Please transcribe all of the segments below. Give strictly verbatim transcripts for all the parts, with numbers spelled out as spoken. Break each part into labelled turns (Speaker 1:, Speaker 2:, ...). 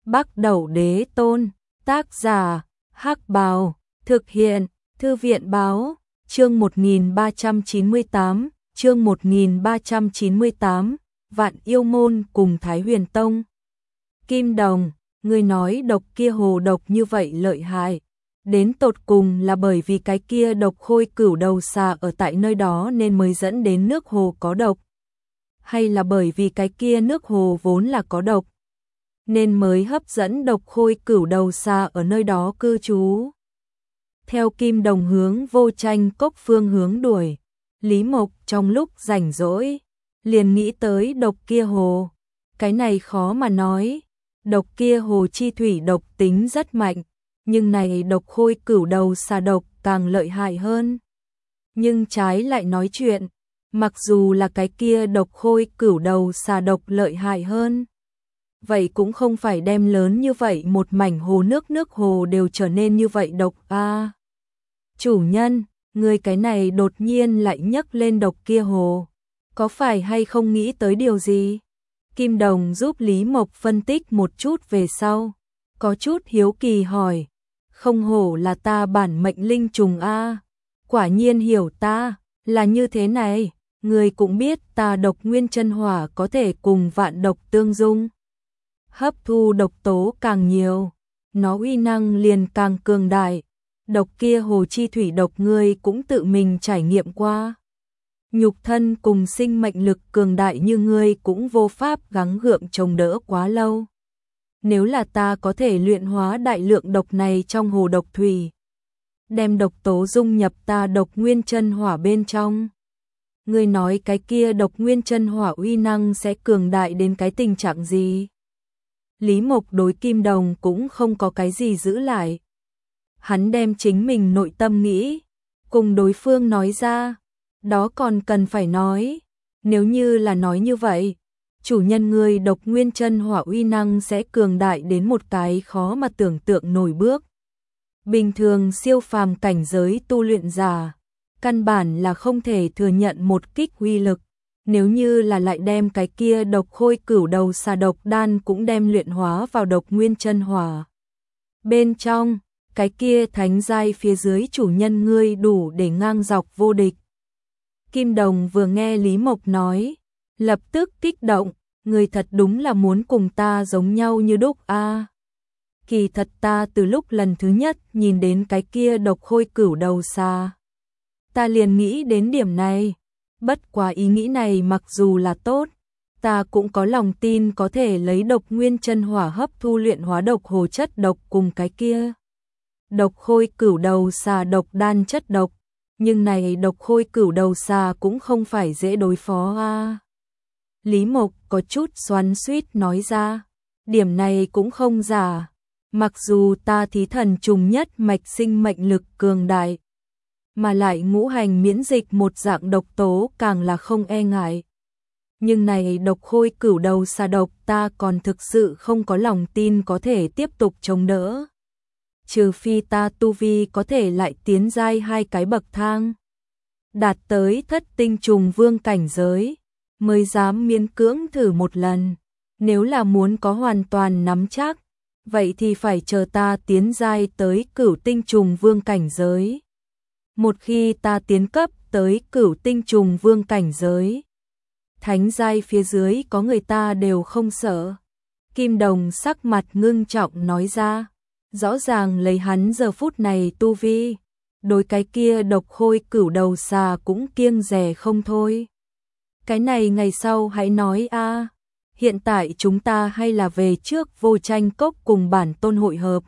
Speaker 1: Bắc Đẩu Đế Tôn, tác giả, Hắc Bào, thực hiện, Thư viện Báo, chương một nghìn ba trăm chín mươi tám, chương một nghìn ba trăm chín mươi tám, Vạn Yêu Môn cùng Thái Huyền Tông. Kim Đồng, ngươi nói độc kia hồ độc như vậy lợi hại, đến tột cùng là bởi vì cái kia độc khôi cửu đầu xà ở tại nơi đó nên mới dẫn đến nước hồ có độc, hay là bởi vì cái kia nước hồ vốn là có độc, nên mới hấp dẫn độc khôi cửu đầu xà ở nơi đó cư trú. Theo Kim Đồng hướng Vô Tranh Cốc phương hướng đuổi, Lý Mộc trong lúc rảnh rỗi liền nghĩ tới độc kia hồ. Cái này khó mà nói, độc kia hồ chi thủy độc tính rất mạnh, nhưng này độc khôi cửu đầu xà độc càng lợi hại hơn. Nhưng trái lại nói chuyện, mặc dù là cái kia độc khôi cửu đầu xà độc lợi hại hơn, vậy cũng không phải đem lớn như vậy một mảnh hồ nước nước hồ đều trở nên như vậy độc a. À, chủ nhân, người cái này đột nhiên lại nhấc lên độc kia hồ, có phải hay không nghĩ tới điều gì? Kim Đồng giúp Lý Mộc phân tích một chút về sau, có chút hiếu kỳ hỏi, không hổ là ta bản mệnh linh trùng a, à, quả nhiên hiểu ta, là như thế này, người cũng biết ta độc nguyên chân hỏa có thể cùng vạn độc tương dung, hấp thu độc tố càng nhiều, nó uy năng liền càng cường đại. Độc kia hồ chi thủy độc ngươi cũng tự mình trải nghiệm qua. Nhục thân cùng sinh mệnh lực cường đại như ngươi cũng vô pháp gắng gượng chống đỡ quá lâu. Nếu là ta có thể luyện hóa đại lượng độc này trong hồ độc thủy, đem độc tố dung nhập ta độc nguyên chân hỏa bên trong, ngươi nói cái kia độc nguyên chân hỏa uy năng sẽ cường đại đến cái tình trạng gì? Lý Mộc đối Kim Đồng cũng không có cái gì giữ lại. Hắn đem chính mình nội tâm nghĩ, cùng đối phương nói ra, đó còn cần phải nói, nếu như là nói như vậy, chủ nhân ngươi độc nguyên chân hỏa uy năng sẽ cường đại đến một cái khó mà tưởng tượng nổi bước. Bình thường siêu phàm cảnh giới tu luyện giả, căn bản là không thể thừa nhận một kích uy lực, nếu như là lại đem cái kia độc khôi cửu đầu xà độc đan cũng đem luyện hóa vào độc nguyên chân hỏa. Bên trong, cái kia thánh giai phía dưới chủ nhân ngươi đủ để ngang dọc vô địch. Kim Đồng vừa nghe Lý Mộc nói, lập tức kích động, người thật đúng là muốn cùng ta giống nhau như đúc a. À, kỳ thật ta từ lúc lần thứ nhất nhìn đến cái kia độc khôi cửu đầu xà, ta liền nghĩ đến điểm này, bất quá ý nghĩ này mặc dù là tốt, ta cũng có lòng tin có thể lấy độc nguyên chân hỏa hấp thu luyện hóa độc hồ chất độc cùng cái kia độc khôi cửu đầu xà độc đan chất độc, nhưng này độc khôi cửu đầu xà cũng không phải dễ đối phó a. À, Lý Mộc có chút xoắn xuýt nói ra, điểm này cũng không giả, mặc dù ta thí thần trùng nhất mạch sinh mệnh lực cường đại, mà lại ngũ hành miễn dịch một dạng độc tố càng là không e ngại, nhưng này độc khôi cửu đầu xà độc ta còn thực sự không có lòng tin có thể tiếp tục chống đỡ. Trừ phi ta tu vi có thể lại tiến giai hai cái bậc thang, đạt tới thất tinh trùng vương cảnh giới, mới dám miễn cưỡng thử một lần. Nếu là muốn có hoàn toàn nắm chắc, vậy thì phải chờ ta tiến giai tới cửu tinh trùng vương cảnh giới. Một khi ta tiến cấp tới cửu tinh trùng vương cảnh giới, thánh giai phía dưới có người ta đều không sợ. Kim Đồng sắc mặt ngưng trọng nói ra, rõ ràng lấy hắn giờ phút này tu vi, đối cái kia độc khôi cửu đầu xà cũng kiêng dè không thôi. Cái này ngày sau hãy nói a, à, hiện tại chúng ta hay là về trước Vô Tranh Cốc cùng bản tôn hội hợp.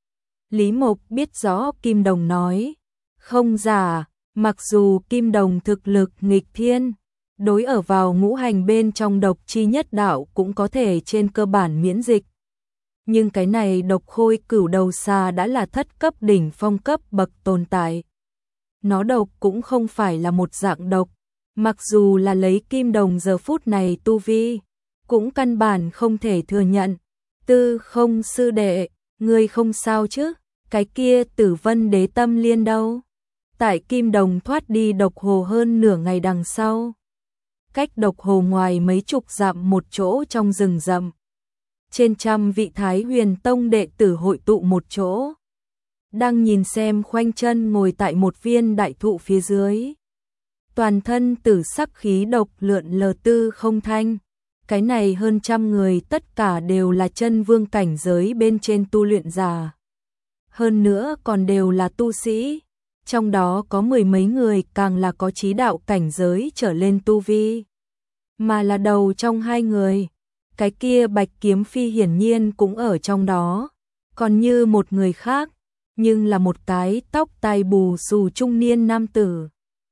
Speaker 1: Lý Mộc biết rõ Kim Đồng nói, không giả, mặc dù Kim Đồng thực lực nghịch thiên, đối ở vào ngũ hành bên trong độc chi nhất đạo cũng có thể trên cơ bản miễn dịch. Nhưng cái này độc khôi cửu đầu xà đã là thất cấp đỉnh phong cấp bậc tồn tại. Nó độc cũng không phải là một dạng độc, mặc dù là lấy Kim Đồng giờ phút này tu vi, cũng căn bản không thể thừa nhận. Tư Không sư đệ, ngươi không sao chứ? Cái kia Tử Vân Đế Tâm Liên đâu? Tại Kim Đồng thoát đi độc hồ hơn nửa ngày đằng sau, cách độc hồ ngoài mấy chục dặm một chỗ trong rừng rậm, trên trăm vị Thái Huyền Tông đệ tử hội tụ một chỗ, đang nhìn xem khoanh chân ngồi tại một viên đại thụ phía dưới. Toàn thân tử sắc khí độc lượn lờ Tư Không Thanh. Cái này hơn trăm người tất cả đều là chân vương cảnh giới bên trên tu luyện giả. Hơn nữa còn đều là tu sĩ. Trong đó có mười mấy người càng là có chí đạo cảnh giới trở lên tu vi. Mà là đầu trong hai người. Cái kia Bạch Kiếm Phi hiển nhiên cũng ở trong đó. Còn như một người khác, nhưng là một cái tóc tai bù xù trung niên nam tử.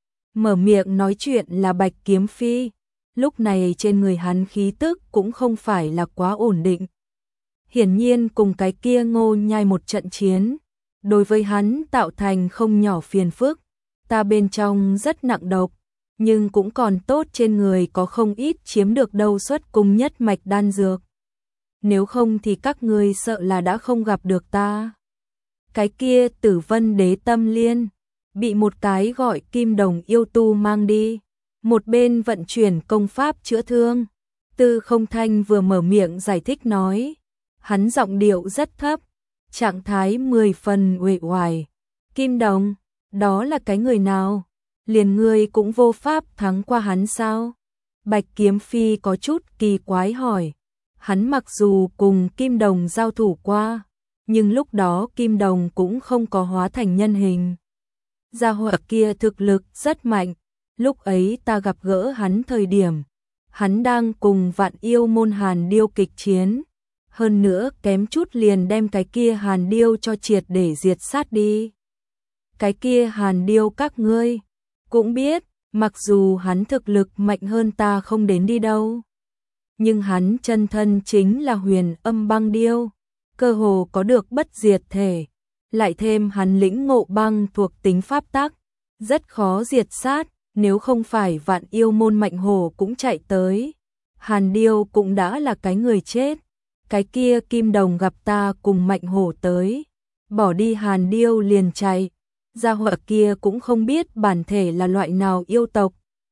Speaker 1: Mở miệng nói chuyện là Bạch Kiếm Phi. Lúc này trên người hắn khí tức cũng không phải là quá ổn định. Hiển nhiên cùng cái kia Ngô Nhai một trận chiến, đối với hắn tạo thành không nhỏ phiền phức. Ta bên trong rất nặng độc, nhưng cũng còn tốt trên người có không ít chiếm được đâu xuất cung nhất mạch đan dược. Nếu không thì các ngươi sợ là đã không gặp được ta. Cái kia Tử Vân Đế Tâm Liên bị một cái gọi Kim Đồng yêu tu mang đi, một bên vận chuyển công pháp chữa thương. Tư Không Thanh vừa mở miệng giải thích nói, hắn giọng điệu rất thấp, trạng thái mười phần uể oải. Kim Đồng, đó là cái người nào? Liền ngươi cũng vô pháp thắng qua hắn sao? Bạch Kiếm Phi có chút kỳ quái hỏi. Hắn mặc dù cùng Kim Đồng giao thủ qua, nhưng lúc đó Kim Đồng cũng không có hóa thành nhân hình. Gia hỏa kia thực lực rất mạnh. Lúc ấy ta gặp gỡ hắn thời điểm, hắn đang cùng Vạn Yêu môn Hàn Điêu kịch chiến. Hơn nữa kém chút liền đem cái kia Hàn Điêu cho triệt để diệt sát đi. Cái kia Hàn Điêu các ngươi cũng biết, mặc dù hắn thực lực mạnh hơn ta không đến đi đâu, nhưng hắn chân thân chính là Huyền Âm Băng Điêu, cơ hồ có được bất diệt thể, lại thêm hắn lĩnh ngộ băng thuộc tính pháp tắc, rất khó diệt sát. Nếu không phải Vạn Yêu môn Mạnh Hổ cũng chạy tới, Hàn Điêu cũng đã là cái người chết. Cái kia Kim Đồng gặp ta cùng Mạnh Hổ tới, bỏ đi Hàn Điêu liền chạy. Gia hỏa kia cũng không biết bản thể là loại nào yêu tộc.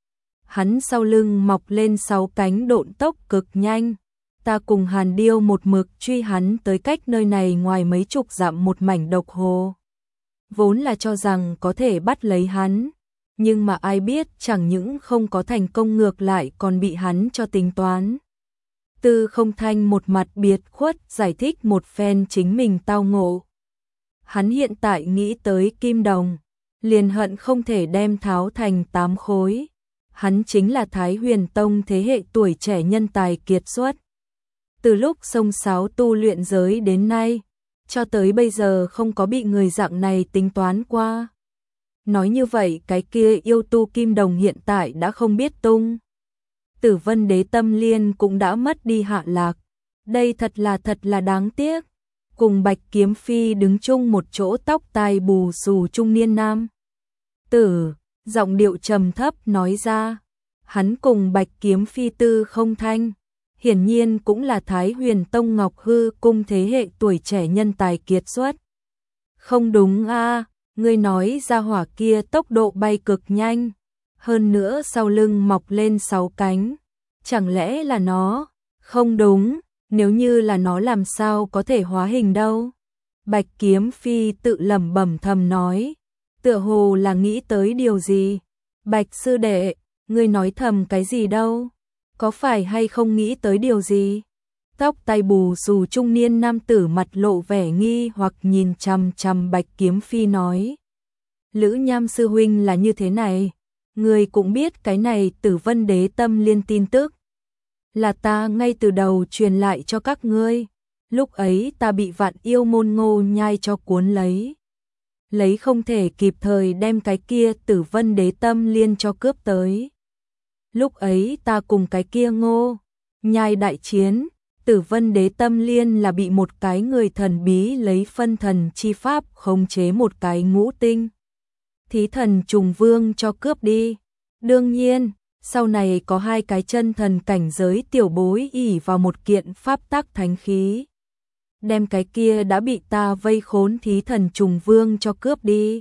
Speaker 1: Hắn sau lưng mọc lên sáu cánh độn tốc cực nhanh. Ta cùng Hàn Điêu một mực truy hắn tới cách nơi này ngoài mấy chục dặm một mảnh độc hồ. Vốn là cho rằng có thể bắt lấy hắn, nhưng mà ai biết chẳng những không có thành công ngược lại còn bị hắn cho tính toán. Tư Không Thanh một mặt biệt khuất giải thích một phen chính mình tao ngộ. Hắn hiện tại nghĩ tới Kim Đồng, liền hận không thể đem tháo thành tám khối. Hắn chính là Thái Huyền Tông thế hệ tuổi trẻ nhân tài kiệt xuất. Từ lúc xông xáo tu luyện giới đến nay, cho tới bây giờ không có bị người dạng này tính toán qua. Nói như vậy cái kia yêu tu Kim Đồng hiện tại đã không biết tung. Tử Vân Đế Tâm Liên cũng đã mất đi hạ lạc. Đây thật là thật là đáng tiếc. Cùng Bạch Kiếm Phi đứng chung một chỗ tóc tai bù xù trung niên nam tử, giọng điệu trầm thấp nói ra. Hắn cùng Bạch Kiếm Phi Tư Không Thanh, hiển nhiên cũng là Thái Huyền Tông Ngọc Hư cung thế hệ tuổi trẻ nhân tài kiệt xuất. Không đúng a, ngươi nói ra hỏa kia tốc độ bay cực nhanh, hơn nữa sau lưng mọc lên sáu cánh, chẳng lẽ là nó? Không đúng, nếu như là nó làm sao có thể hóa hình đâu? Bạch Kiếm Phi tự lẩm bẩm thầm nói, tựa hồ là nghĩ tới điều gì. Bạch sư đệ, ngươi nói thầm cái gì đâu? Có phải hay không nghĩ tới điều gì? Tóc tai bù xù trung niên nam tử mặt lộ vẻ nghi hoặc nhìn chằm chằm Bạch Kiếm Phi nói. Lữ Nham sư huynh là như thế này, người cũng biết cái này Tử Vân Đế Tâm Liên tin tức. Là ta ngay từ đầu truyền lại cho các ngươi, lúc ấy ta bị Vạn Yêu môn Ngô Nhai cho cuốn lấy. Lấy không thể kịp thời đem cái kia Tử Vân Đế Tâm Liên cho cướp tới. Lúc ấy ta cùng cái kia Ngô Nhai đại chiến, Tử Vân Đế Tâm Liên là bị một cái người thần bí lấy phân thần chi pháp khống chế một cái ngũ tinh Thí Thần Trùng Vương cho cướp đi. Đương nhiên, sau này có hai cái chân thần cảnh giới tiểu bối ỷ vào một kiện pháp tắc thánh khí, đem cái kia đã bị ta vây khốn Thí Thần Trùng Vương cho cướp đi.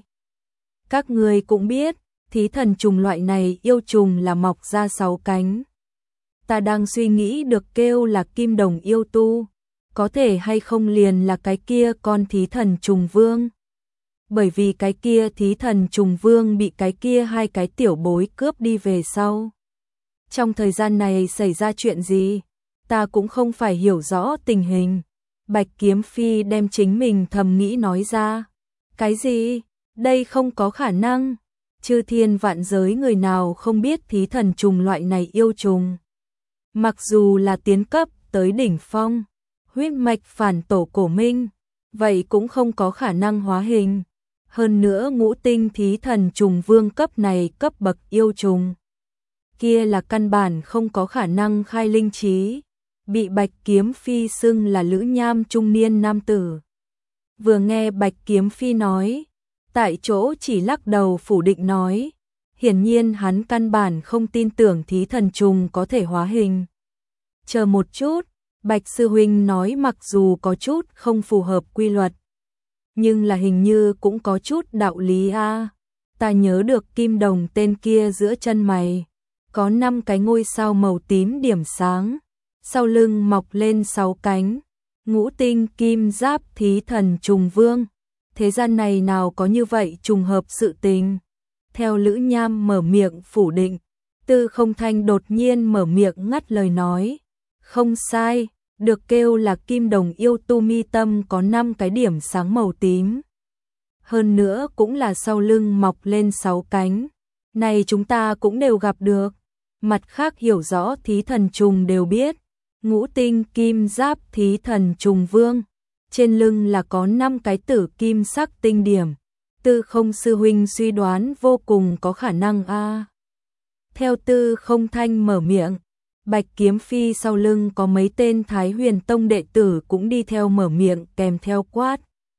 Speaker 1: Các người cũng biết, Thí Thần Trùng loại này yêu trùng là mọc ra sáu cánh. Ta đang suy nghĩ được kêu là Kim Đồng yêu tu, có thể hay không liền là cái kia con thí thần trùng vương. Bởi vì cái kia thí thần trùng vương bị cái kia hai cái tiểu bối cướp đi về sau. Trong thời gian này xảy ra chuyện gì, ta cũng không phải hiểu rõ tình hình. Bạch Kiếm Phi đem chính mình thầm nghĩ nói ra. Cái gì? Đây không có khả năng. Chư thiên vạn giới người nào không biết thí thần trùng loại này yêu trùng. Mặc dù là tiến cấp tới đỉnh phong, huyết mạch phản tổ cổ minh, vậy cũng không có khả năng hóa hình. Hơn nữa ngũ tinh thí thần trùng vương cấp này cấp bậc yêu trùng. Kia là căn bản không có khả năng khai linh trí. Bị Bạch Kiếm Phi xưng là lữ nham trung niên nam tử. Vừa nghe Bạch Kiếm Phi nói, tại chỗ chỉ lắc đầu phủ định nói. Hiển nhiên hắn căn bản không tin tưởng thí thần trùng có thể hóa hình. Chờ một chút, Bạch Sư Huynh nói mặc dù có chút không phù hợp quy luật, nhưng là hình như cũng có chút đạo lý a. À. Ta nhớ được kim đồng tên kia giữa chân mày, có năm cái ngôi sao màu tím điểm sáng, sau lưng mọc lên sáu cánh, ngũ tinh kim giáp thí thần trùng vương. Thế gian này nào có như vậy trùng hợp sự tình. Theo Lữ Nham mở miệng phủ định, Tư Không Thanh đột nhiên mở miệng ngắt lời nói. Không sai, được kêu là kim đồng yêu tu mi tâm có năm cái điểm sáng màu tím. Hơn nữa cũng là sau lưng mọc lên sáu cánh. Này chúng ta cũng đều gặp được. Mặt khác hiểu rõ thí thần trùng đều biết. Ngũ tinh kim giáp thí thần trùng vương. Trên lưng là có năm cái tử kim sắc tinh điểm. Tư Không Sư Huynh suy đoán vô cùng có khả năng a. À. Theo Tư Không Thanh mở miệng, Bạch Kiếm Phi sau lưng có mấy tên Thái Huyền Tông đệ tử cũng đi theo mở miệng kèm theo quát.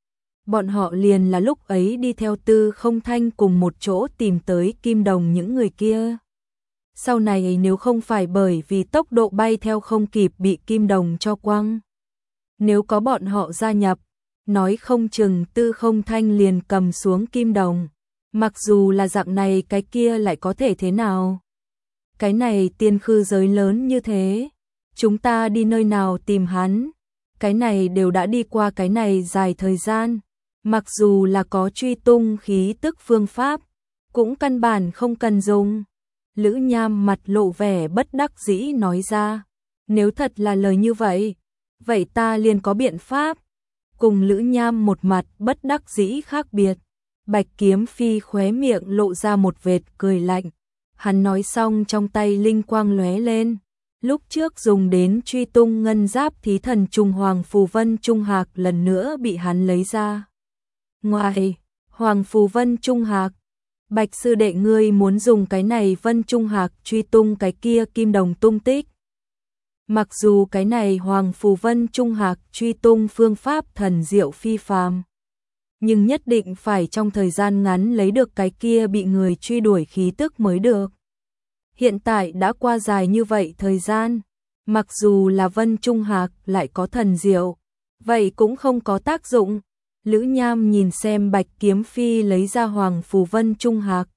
Speaker 1: Bọn họ liền là lúc ấy đi theo Tư Không Thanh cùng một chỗ tìm tới kim đồng những người kia. Sau này nếu không phải bởi vì tốc độ bay theo không kịp bị kim đồng cho quăng, nếu có bọn họ gia nhập, nói không chừng Tư Không Thanh liền cầm xuống kim đồng. Mặc dù là dạng này cái kia lại có thể thế nào? Cái này tiên khư giới lớn như thế, chúng ta đi nơi nào tìm hắn? Cái này đều đã đi qua cái này dài thời gian, mặc dù là có truy tung khí tức phương pháp, cũng căn bản không cần dùng. Lữ Nham mặt lộ vẻ bất đắc dĩ nói ra, nếu thật là lời như vậy, vậy ta liền có biện pháp. Cùng Lữ Nham một mặt bất đắc dĩ khác biệt, Bạch Kiếm Phi khóe miệng lộ ra một vệt cười lạnh. Hắn nói xong trong tay linh quang lóe lên, lúc trước dùng đến truy tung ngân giáp thí thần trùng Hoàng Phù Vân Trung Hạc lần nữa bị hắn lấy ra. Ngoài, Hoàng Phù Vân Trung Hạc, Bạch sư đệ ngươi muốn dùng cái này Vân Trung Hạc truy tung cái kia kim đồng tung tích. Mặc dù cái này Hoàng Phù Vân Trung Hạc truy tung phương pháp thần diệu phi phàm, nhưng nhất định phải trong thời gian ngắn lấy được cái kia bị người truy đuổi khí tức mới được. Hiện tại đã qua dài như vậy thời gian, mặc dù là Vân Trung Hạc lại có thần diệu, vậy cũng không có tác dụng. Lữ Nham nhìn xem Bạch Kiếm Phi lấy ra Hoàng Phù Vân Trung Hạc,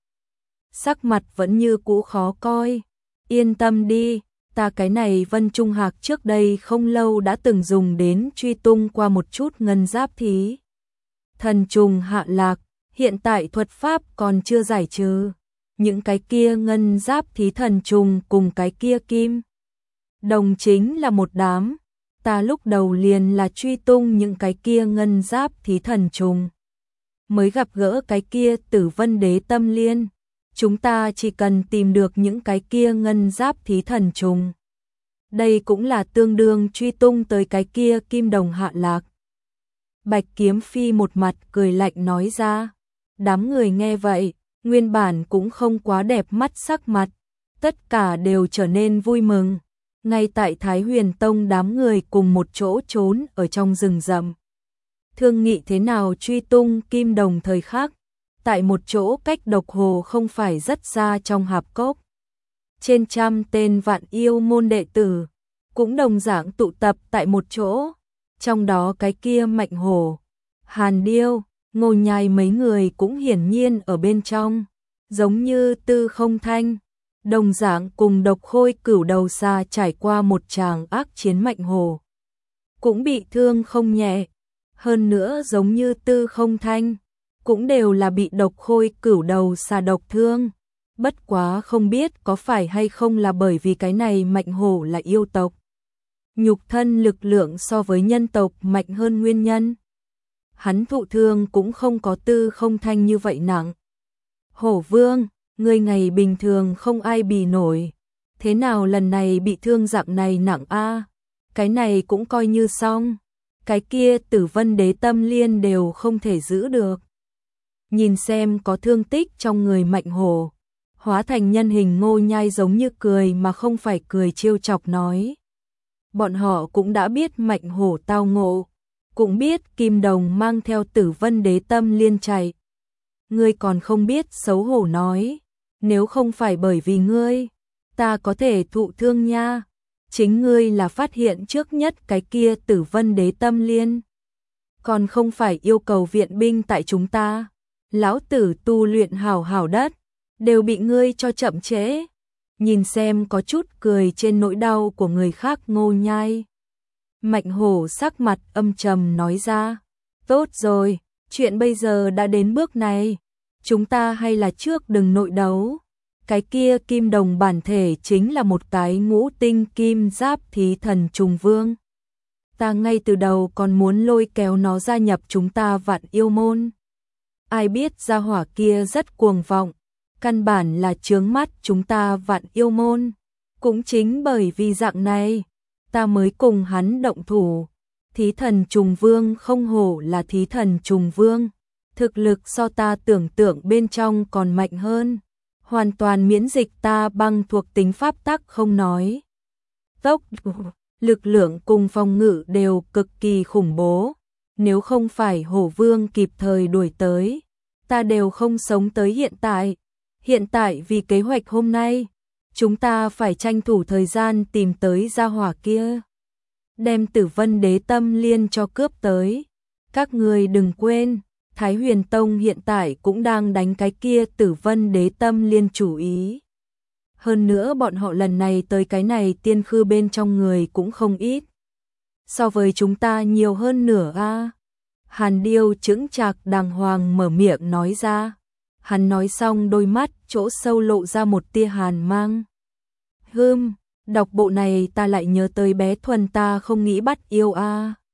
Speaker 1: sắc mặt vẫn như cũ khó coi. Yên tâm đi, ta cái này Vân Trung Hạc trước đây không lâu đã từng dùng đến truy tung qua một chút ngân giáp thí thần trùng hạ lạc, hiện tại thuật pháp còn chưa giải trừ. Những cái kia ngân giáp thí thần trùng cùng cái kia kim đồng chính là một đám. Ta lúc đầu liền là truy tung những cái kia ngân giáp thí thần trùng, mới gặp gỡ cái kia Tử Vân Đế Tâm Liên. Chúng ta chỉ cần tìm được những cái kia ngân giáp thí thần trùng, đây cũng là tương đương truy tung tới cái kia kim đồng hạ lạc. Bạch Kiếm Phi một mặt cười lạnh nói ra. Đám người nghe vậy, nguyên bản cũng không quá đẹp mắt sắc mặt, tất cả đều trở nên vui mừng. Ngay tại Thái Huyền Tông đám người cùng một chỗ trốn ở trong rừng rậm, thương nghị thế nào truy tung kim đồng thời khắc, tại một chỗ cách Độc Hồ không phải rất xa trong hạp cốc. Trên trăm tên vạn yêu môn đệ tử, cũng đồng dạng tụ tập tại một chỗ, trong đó cái kia Mạnh Hổ, Hàn Điêu, Ngô Nhai mấy người cũng hiển nhiên ở bên trong, giống như Tư Không Thanh. Đồng dạng cùng Độc Khôi Cửu đầu xa trải qua một tràng ác chiến Mạnh Hổ cũng bị thương không nhẹ. Hơn nữa giống như Tư Không Thanh, cũng đều là bị độc khôi cửu đầu xà độc thương. Bất quá không biết có phải hay không là bởi vì cái này Mạnh Hổ là yêu tộc, nhục thân lực lượng so với nhân tộc mạnh hơn nguyên nhân. Hắn thụ thương cũng không có Tư Không Thanh như vậy nặng. Hổ Vương, người ngày bình thường không ai bì nổi, thế nào lần này bị thương dạng này nặng a? Cái này cũng coi như xong, cái kia Tử Vân Đế Tâm Liên đều không thể giữ được. Nhìn xem có thương tích trong người Mạnh Hổ, hóa thành nhân hình Ngô Nhai giống như cười mà không phải cười trêu chọc nói. Bọn họ cũng đã biết Mạnh Hổ tao ngộ, cũng biết Kim Đồng mang theo Tử Vân Đế Tâm Liên chạy. Ngươi còn không biết xấu hổ nói, nếu không phải bởi vì ngươi, ta có thể thụ thương nha. Chính ngươi là phát hiện trước nhất cái kia Tử Vân Đế Tâm Liên, còn không phải yêu cầu viện binh tại chúng ta. Lão tử tu luyện hảo hảo đất, đều bị ngươi cho chậm trễ. Nhìn xem có chút cười trên nỗi đau của người khác Ngô Nhai. Mạnh Hổ sắc mặt âm trầm nói ra, tốt rồi, chuyện bây giờ đã đến bước này, chúng ta hay là trước đừng nội đấu. Cái kia Kim Đồng bản thể chính là một cái ngũ tinh kim giáp thí thần trùng vương. Ta ngay từ đầu còn muốn lôi kéo nó gia nhập chúng ta Vạn Yêu Môn. Ai biết gia hỏa kia rất cuồng vọng, căn bản là chướng mắt chúng ta Vạn Yêu Môn. Cũng chính bởi vì dạng này, ta mới cùng hắn động thủ. Thí thần trùng vương không hổ là thí thần trùng vương, thực lực so ta tưởng tượng bên trong còn mạnh hơn, hoàn toàn miễn dịch ta băng thuộc tính pháp tắc không nói. Tốc, lực lượng cùng phòng ngự đều cực kỳ khủng bố, nếu không phải Hổ Vương kịp thời đuổi tới, ta đều không sống tới hiện tại. Hiện tại vì kế hoạch hôm nay, chúng ta phải tranh thủ thời gian tìm tới gia hỏa kia, đem Tử Vân Đế Tâm Liên cho cướp tới. Các người đừng quên, Thái Huyền Tông hiện tại cũng đang đánh cái kia Tử Vân Đế Tâm Liên chủ ý. Hơn nữa bọn họ lần này tới cái này tiên khư bên trong người cũng không ít, so với chúng ta nhiều hơn nửa a. Hàn Điêu chững chạc đàng hoàng mở miệng nói ra. Hắn nói xong đôi mắt chỗ sâu lộ ra một tia hàn mang. Hừm, đọc bộ này ta lại nhớ tới bé Thuần ta không nghĩ bắt yêu a.